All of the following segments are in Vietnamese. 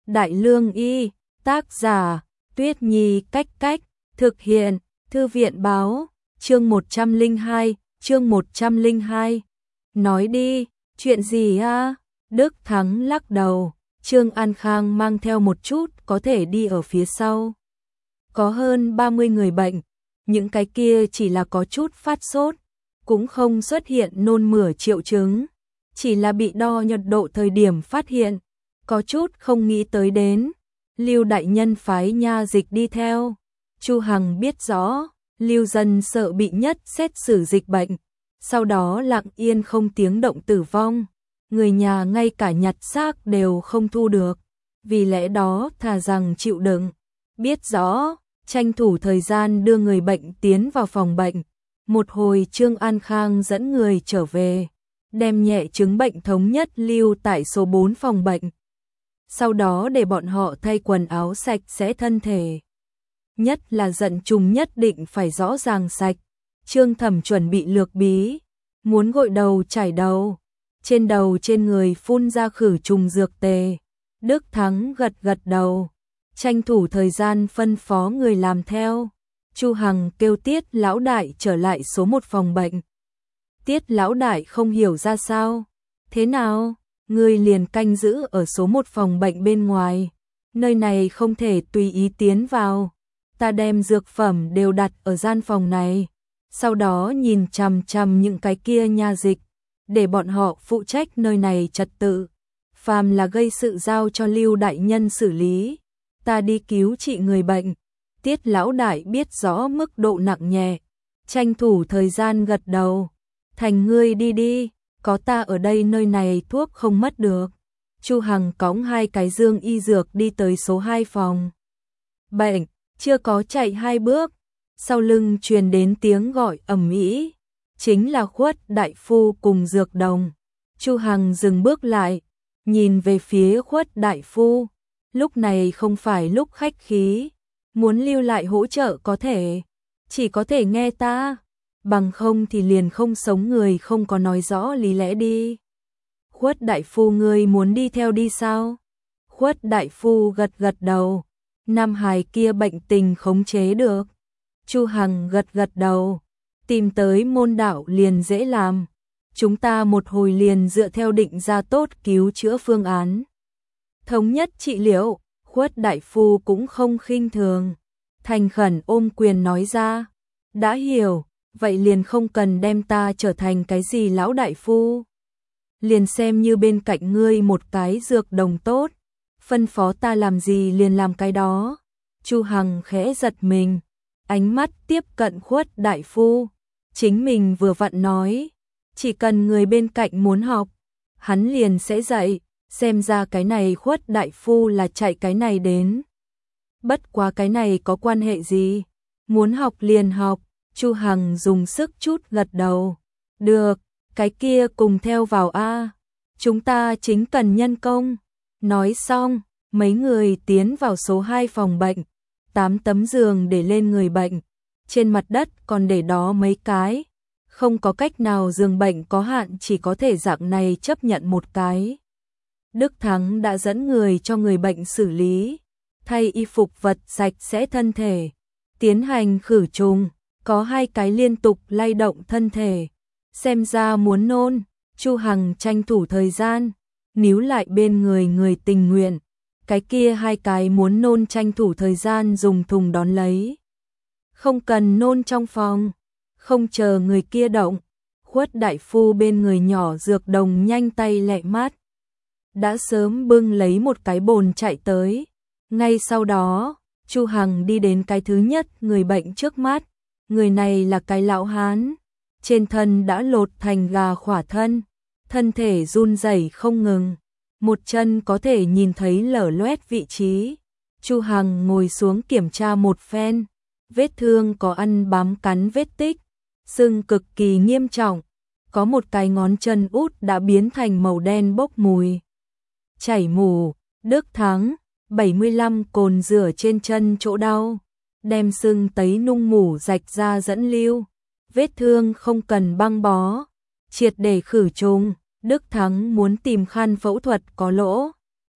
Đại Lương Y, tác giả, Tuyết Nhi Cách Cách, thực hiện, Thư viện báo, chương 102. Nói đi, chuyện gì a? Đức Thắng lắc đầu, Trương An Khang mang theo một chút có thể đi ở phía sau. Có hơn 30 người bệnh, những cái kia chỉ là có chút phát sốt, cũng không xuất hiện nôn mửa triệu chứng, chỉ là bị đo nhiệt độ thời điểm phát hiện, có chút không nghĩ tới đến. Lưu đại nhân phái nha dịch đi theo. Chu Hằng biết rõ, Lưu dân sợ bị nhất xét xử dịch bệnh, sau đó lặng yên không tiếng động tử vong, người nhà ngay cả nhặt xác đều không thu được, vì lẽ đó thà rằng chịu đựng. Biết rõ, tranh thủ thời gian đưa người bệnh tiến vào phòng bệnh. Một hồi Trương An Khang dẫn người trở về, đem nhẹ chứng bệnh thống nhất lưu tại số 4 phòng bệnh. Sau đó để bọn họ thay quần áo sạch sẽ thân thể. Nhất là giận trùng nhất định phải rõ ràng sạch. Trương Thẩm chuẩn bị lược bí, muốn gội đầu chải đầu. Trên đầu trên người phun ra khử trùng dược tề. Đức Thắng gật gật đầu, tranh thủ thời gian phân phó người làm theo. Chu Hằng kêu Tiết lão đại trở lại số 1 phòng bệnh. Tiết lão đại không hiểu ra sao. Thế nào? Người liền canh giữ ở số 1 phòng bệnh bên ngoài. Nơi này không thể tùy ý tiến vào. Ta đem dược phẩm đều đặt ở gian phòng này. Sau đó nhìn chằm chằm những cái kia nha dịch, để bọn họ phụ trách nơi này trật tự. Phàm là gây sự giao cho Lưu đại nhân xử lý. Ta đi cứu trị người bệnh. Tiết lão đại biết rõ mức độ nặng nhẹ, tranh thủ thời gian gật đầu. Thành ngươi đi đi, có ta ở đây nơi này thuốc không mất được. Chu Hằng cõng 2 cái dương y dược đi tới số 2 phòng bệnh, chưa có chạy 2 bước, sau lưng truyền đến tiếng gọi ầm ĩ, chính là Khuất đại phu cùng dược đồng. Chu Hằng dừng bước lại, nhìn về phía Khuất đại phu, lúc này không phải lúc khách khí, muốn lưu lại hỗ trợ có thể, chỉ có thể nghe ta, bằng không thì liền không sống người không có nói rõ lý lẽ đi. Khuất đại phu ngươi muốn đi theo đi sao? Khuất đại phu gật gật đầu, nam hài kia bệnh tình khống chế được. Chu Hằng gật gật đầu, tìm tới môn đạo liền dễ làm, chúng ta một hồi liền dựa theo định ra tốt cứu chữa phương án. Thống nhất trị liệu, Khuất đại phu cũng không khinh thường, thành khẩn ôm quyền nói ra, đã hiểu, vậy liền không cần đem ta trở thành cái gì lão đại phu. Liền xem như bên cạnh ngươi một cái dược đồng tốt, phân phó ta làm gì liền làm cái đó. Chu Hằng khẽ giật mình, ánh mắt tiếp cận Khuất đại phu, chính mình vừa vặn nói, chỉ cần người bên cạnh muốn học, hắn liền sẽ dạy, xem ra cái này Khuất đại phu là chạy cái này đến. Bất quá cái này có quan hệ gì, muốn học liền học. Chu Hằng dùng sức chút gật đầu, được, cái kia cùng theo vào a, chúng ta chính cần nhân công. Nói xong, mấy người tiến vào số 2 phòng bệnh, 8 tấm giường để lên người bệnh, trên mặt đất còn để đó mấy cái, không có cách nào, giường bệnh có hạn, chỉ có thể dạng này chấp nhận một cái. Đức Thắng đã dẫn người cho người bệnh xử lý, thay y phục vật sạch sẽ thân thể, tiến hành khử trùng, có 2 cái liên tục lay động thân thể, xem ra muốn nôn. Chu Hằng tranh thủ thời gian, níu lại bên người người tình nguyện, cái kia 2 cái muốn nôn tranh thủ thời gian dùng thùng đón lấy. Không cần nôn trong phòng, không chờ người kia động. Khuất đại phu bên người nhỏ dược đồng nhanh tay lẹ mát, đã sớm bưng lấy một cái bồn chạy tới. Ngay sau đó, Chu Hằng đi đến cái thứ nhất người bệnh trước mắt. Người này là cái lão hán, trên thân đã lột thành gà khỏa thân, thân thể run rẩy không ngừng, một chân có thể nhìn thấy lở loét vị trí. Chu Hằng ngồi xuống kiểm tra một phen, vết thương có ăn bám cắn vết tích, sưng cực kỳ nghiêm trọng, có một cái ngón chân út đã biến thành màu đen bốc mùi. Chảy mủ, Đức Thắng, 75 cồn rửa trên chân chỗ đau, đem sưng tấy nung mủ rạch ra dẫn lưu, vết thương không cần băng bó, triệt để khử trùng. Đức Thắng muốn tìm khăn phẫu thuật có lỗ,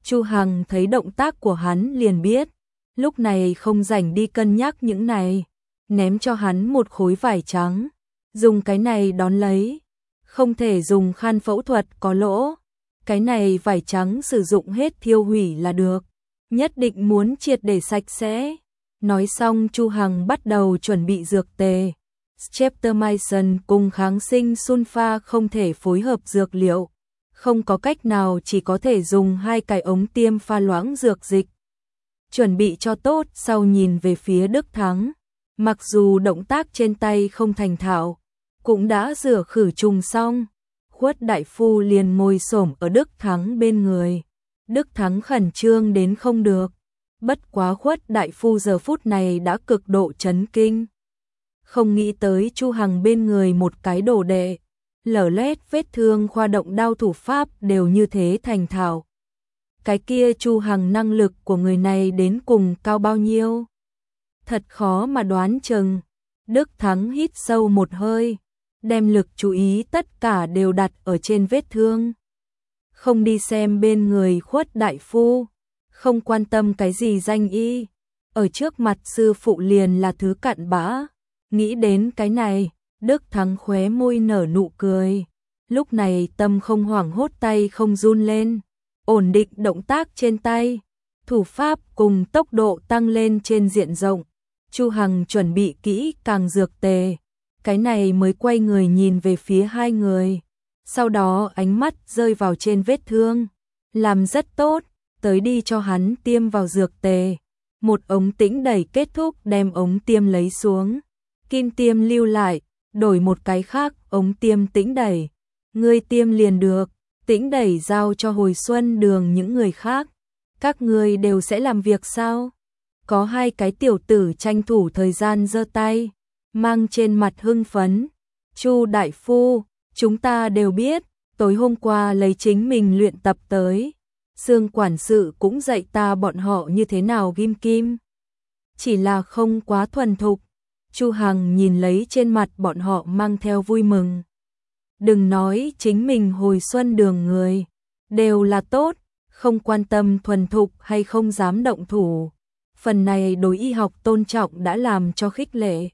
Chu Hằng thấy động tác của hắn liền biết, lúc này không rảnh đi cân nhắc những này, ném cho hắn một khối vải trắng, dùng cái này đón lấy, không thể dùng khăn phẫu thuật có lỗ, cái này vải trắng sử dụng hết thiêu hủy là được, nhất định muốn triệt để sạch sẽ. Nói xong Chu Hằng bắt đầu chuẩn bị dược tề. Streptomycin cùng kháng sinh sulfa không thể phối hợp dược liệu, không có cách nào chỉ có thể dùng 2 cái ống tiêm pha loãng dược dịch. Chuẩn bị cho tốt sau nhìn về phía Đức Thắng, mặc dù động tác trên tay không thành thạo, cũng đã rửa khử trùng xong. Khuất đại phu liền ngồi xổm ở Đức Thắng bên người. Đức Thắng khẩn trương đến không được, bất quá Khuất đại phu giờ phút này đã cực độ chấn kinh. Không nghĩ tới Chu Hằng bên người một cái đồ đệ, lở loét vết thương khoa động đao thủ pháp đều như thế thành thạo. Cái kia Chu Hằng năng lực của người này đến cùng cao bao nhiêu? Thật khó mà đoán chừng. Đức Thắng hít sâu một hơi, đem lực chú ý tất cả đều đặt ở trên vết thương. Không đi xem bên người Khuất đại phu, không quan tâm cái gì danh y, ở trước mặt sư phụ liền là thứ cặn bã. Nghĩ đến cái này, Đức Thắng khóe môi nở nụ cười. Lúc này tâm không hoảng hốt, tay không run lên, ổn định động tác trên tay, thủ pháp cùng tốc độ tăng lên trên diện rộng. Chu Hằng chuẩn bị kỹ càng dược tề, cái này mới quay người nhìn về phía hai người. Sau đó ánh mắt rơi vào trên vết thương, làm rất tốt, tới đi cho hắn tiêm vào dược tề. Một ống tĩnh đẩy kết thúc, đem ống tiêm lấy xuống, kim tiêm lưu lại, đổi một cái khác, ống tiêm tĩnh đẩy. Ngươi tiêm liền được, tĩnh đẩy giao cho Hồi Xuân Đường những người khác. Các ngươi đều sẽ làm việc sao? Có hai cái tiểu tử tranh thủ thời gian giơ tay, mang trên mặt hưng phấn. Chu đại phu, chúng ta đều biết, tối hôm qua lấy chính mình luyện tập tới. Sương quản sự cũng dạy ta bọn họ như thế nào ghim kim. Chỉ là không quá thuần thục. Chu Hằng nhìn lấy trên mặt bọn họ mang theo vui mừng. Đừng nói chính mình Hồi Xuân Đường người, đều là tốt, không quan tâm thuần thục hay không dám động thủ. Phần này đối y học tôn trọng đã làm cho khích lệ.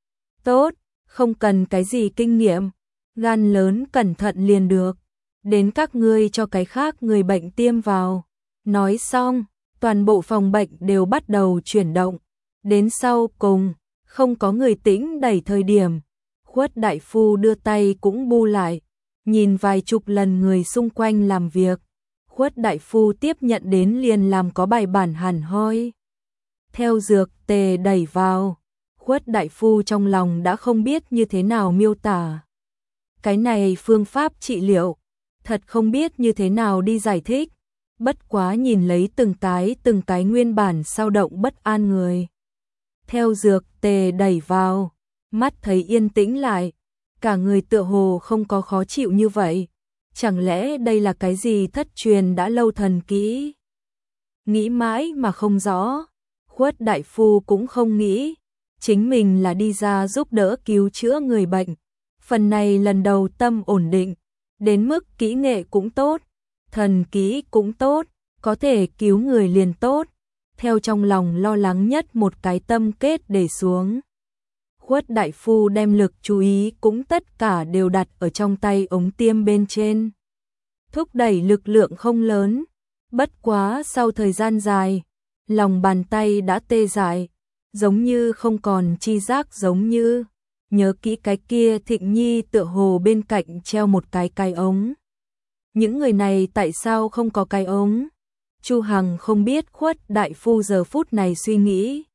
Tốt, không cần cái gì kinh nghiệm, gan lớn cẩn thận liền được. Đến các ngươi cho cái khác người bệnh tiêm vào. Nói xong, toàn bộ phòng bệnh đều bắt đầu chuyển động. Đến sau cùng, không có người tĩnh đẩy thời điểm. Khuất đại phu đưa tay cũng bu lại, nhìn vài chục lần người xung quanh làm việc. Khuất đại phu tiếp nhận đến liền làm có bài bản hẳn hoi. Theo dược tề đẩy vào, Khuất đại phu trong lòng đã không biết như thế nào miêu tả. Cái này phương pháp trị liệu, thật không biết như thế nào đi giải thích. Bất quá nhìn lấy từng cái nguyên bản sao động bất an người. Theo dược tề đẩy vào, mắt thấy yên tĩnh lại, cả người tựa hồ không có khó chịu như vậy. Chẳng lẽ đây là cái gì thất truyền đã lâu thần kỹ? Nghĩ mãi mà không rõ. Khuất đại phu cũng không nghĩ, chính mình là đi ra giúp đỡ cứu chữa người bệnh. Phần này lần đầu tâm ổn định, đến mức kỹ nghệ cũng tốt, thần kỹ cũng tốt, có thể cứu người liền tốt. Theo trong lòng lo lắng nhất một cái tâm kết để xuống. Khuất đại phu đem lực chú ý cũng tất cả đều đặt ở trong tay ống tiêm bên trên. Thúc đẩy lực lượng không lớn, bất quá sau thời gian dài, lòng bàn tay đã tê dại, giống như không còn chi giác, giống như nhớ kỹ cái kia Thịnh Nhi tựa hồ bên cạnh treo một cái ống. Những người này tại sao không có cái ống? Chu Hằng không biết Khuất đại phu giờ phút này suy nghĩ.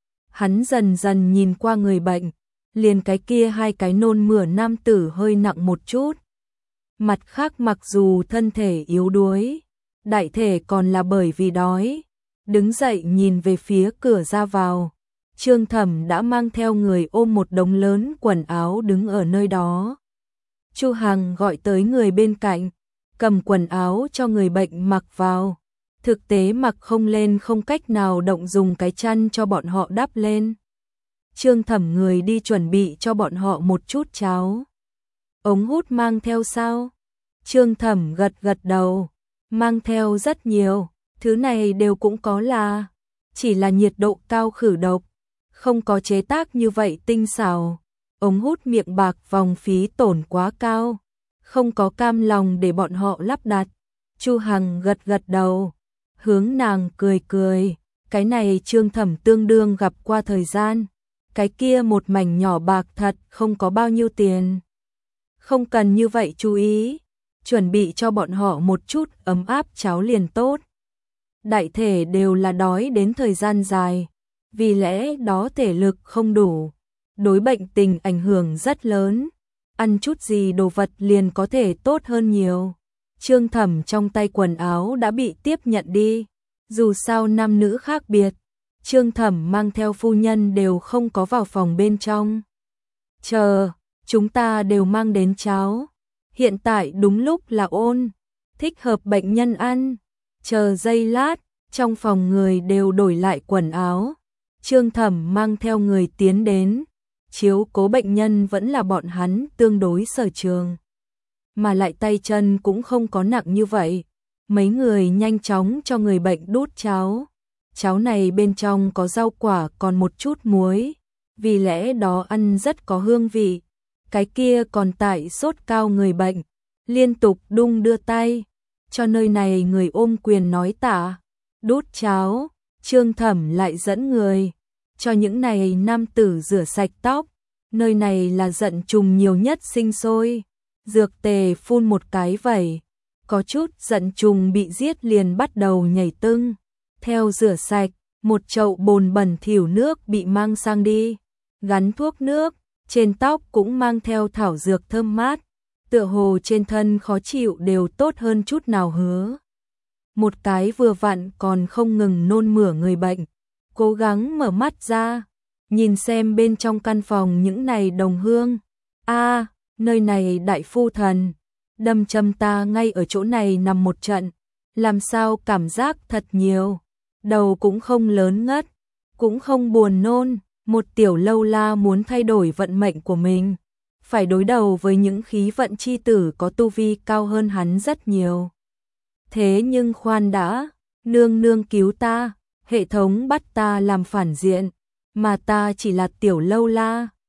Hắn dần dần nhìn qua người bệnh, liền cái kia hai cái nôn mửa nam tử hơi nặng một chút. Mặt khác mặc dù thân thể yếu đuối, đại thể còn là bởi vì đói. Đứng dậy nhìn về phía cửa ra vào. Trương Thẩm đã mang theo người ôm một đống lớn quần áo đứng ở nơi đó. Chu Hằng gọi tới người bên cạnh, cầm quần áo cho người bệnh mặc vào. Thực tế mặc không lên, không cách nào động, dùng cái chăn cho bọn họ đắp lên. Trương Thẩm người đi chuẩn bị cho bọn họ một chút cháo. Ống hút mang theo sao? Trương Thẩm gật gật đầu, mang theo rất nhiều. Thứ này đều cũng có là, chỉ là nhiệt độ cao khử độc, không có chế tác như vậy tinh xảo. Ống hút miệng bạc vòng phí tổn quá cao, không có cam lòng để bọn họ lắp đặt. Chu Hằng gật gật đầu, hướng nàng cười cười, cái này Trương Thẩm tương đương gặp qua thời gian, cái kia một mảnh nhỏ bạc thật không có bao nhiêu tiền. Không cần như vậy chú ý, chuẩn bị cho bọn họ một chút ấm áp cháo liền tốt. Đại thể đều là đói đến thời gian dài, vì lẽ đó thể lực không đủ, đối bệnh tình ảnh hưởng rất lớn, ăn chút gì đồ vật liền có thể tốt hơn nhiều. Trương Thẩm trong tay quần áo đã bị tiếp nhận đi, dù sao nam nữ khác biệt, Trương Thẩm mang theo phu nhân đều không có vào phòng bên trong. Chờ, chúng ta đều mang đến cháo, hiện tại đúng lúc là ôn, thích hợp bệnh nhân ăn. Chờ giây lát, trong phòng người đều đổi lại quần áo, Trương Thẩm mang theo người tiến đến, chiếu cố bệnh nhân vẫn là bọn hắn tương đối sở trường. Mà lại tay chân cũng không có nặng như vậy, mấy người nhanh chóng cho người bệnh đút cháo. Cháo này bên trong có rau quả còn một chút muối, vì lẽ đó ăn rất có hương vị. Cái kia còn tại sốt cao người bệnh, liên tục đung đưa tay, cho nơi này người ôm quyền nói tạ. Đút cháo, Trương Thẩm lại dẫn người, cho những này nam tử rửa sạch tóc, nơi này là giận trùng nhiều nhất sinh sôi. Dược tề phun một cái vẩy, có chút giận trùng bị giết liền bắt đầu nhảy tưng. Theo rửa sạch, một chậu bồn bẩn thỉu nước bị mang sang đi, gắn thuốc nước, trên tóc cũng mang theo thảo dược thơm mát, tựa hồ trên thân khó chịu đều tốt hơn chút nào hứa. Một cái vừa vặn còn không ngừng nôn mửa người bệnh, cố gắng mở mắt ra, nhìn xem bên trong căn phòng những này đồng hương. A, nơi này đại phu thần, đâm châm ta ngay ở chỗ này nằm một trận, làm sao cảm giác thật nhiều, đầu cũng không lớn ngất, cũng không buồn nôn. Một tiểu lâu la muốn thay đổi vận mệnh của mình, phải đối đầu với những khí vận chi tử có tu vi cao hơn hắn rất nhiều. Thế nhưng khoan đã, nương nương cứu ta, hệ thống bắt ta làm phản diện, mà ta chỉ là tiểu lâu la,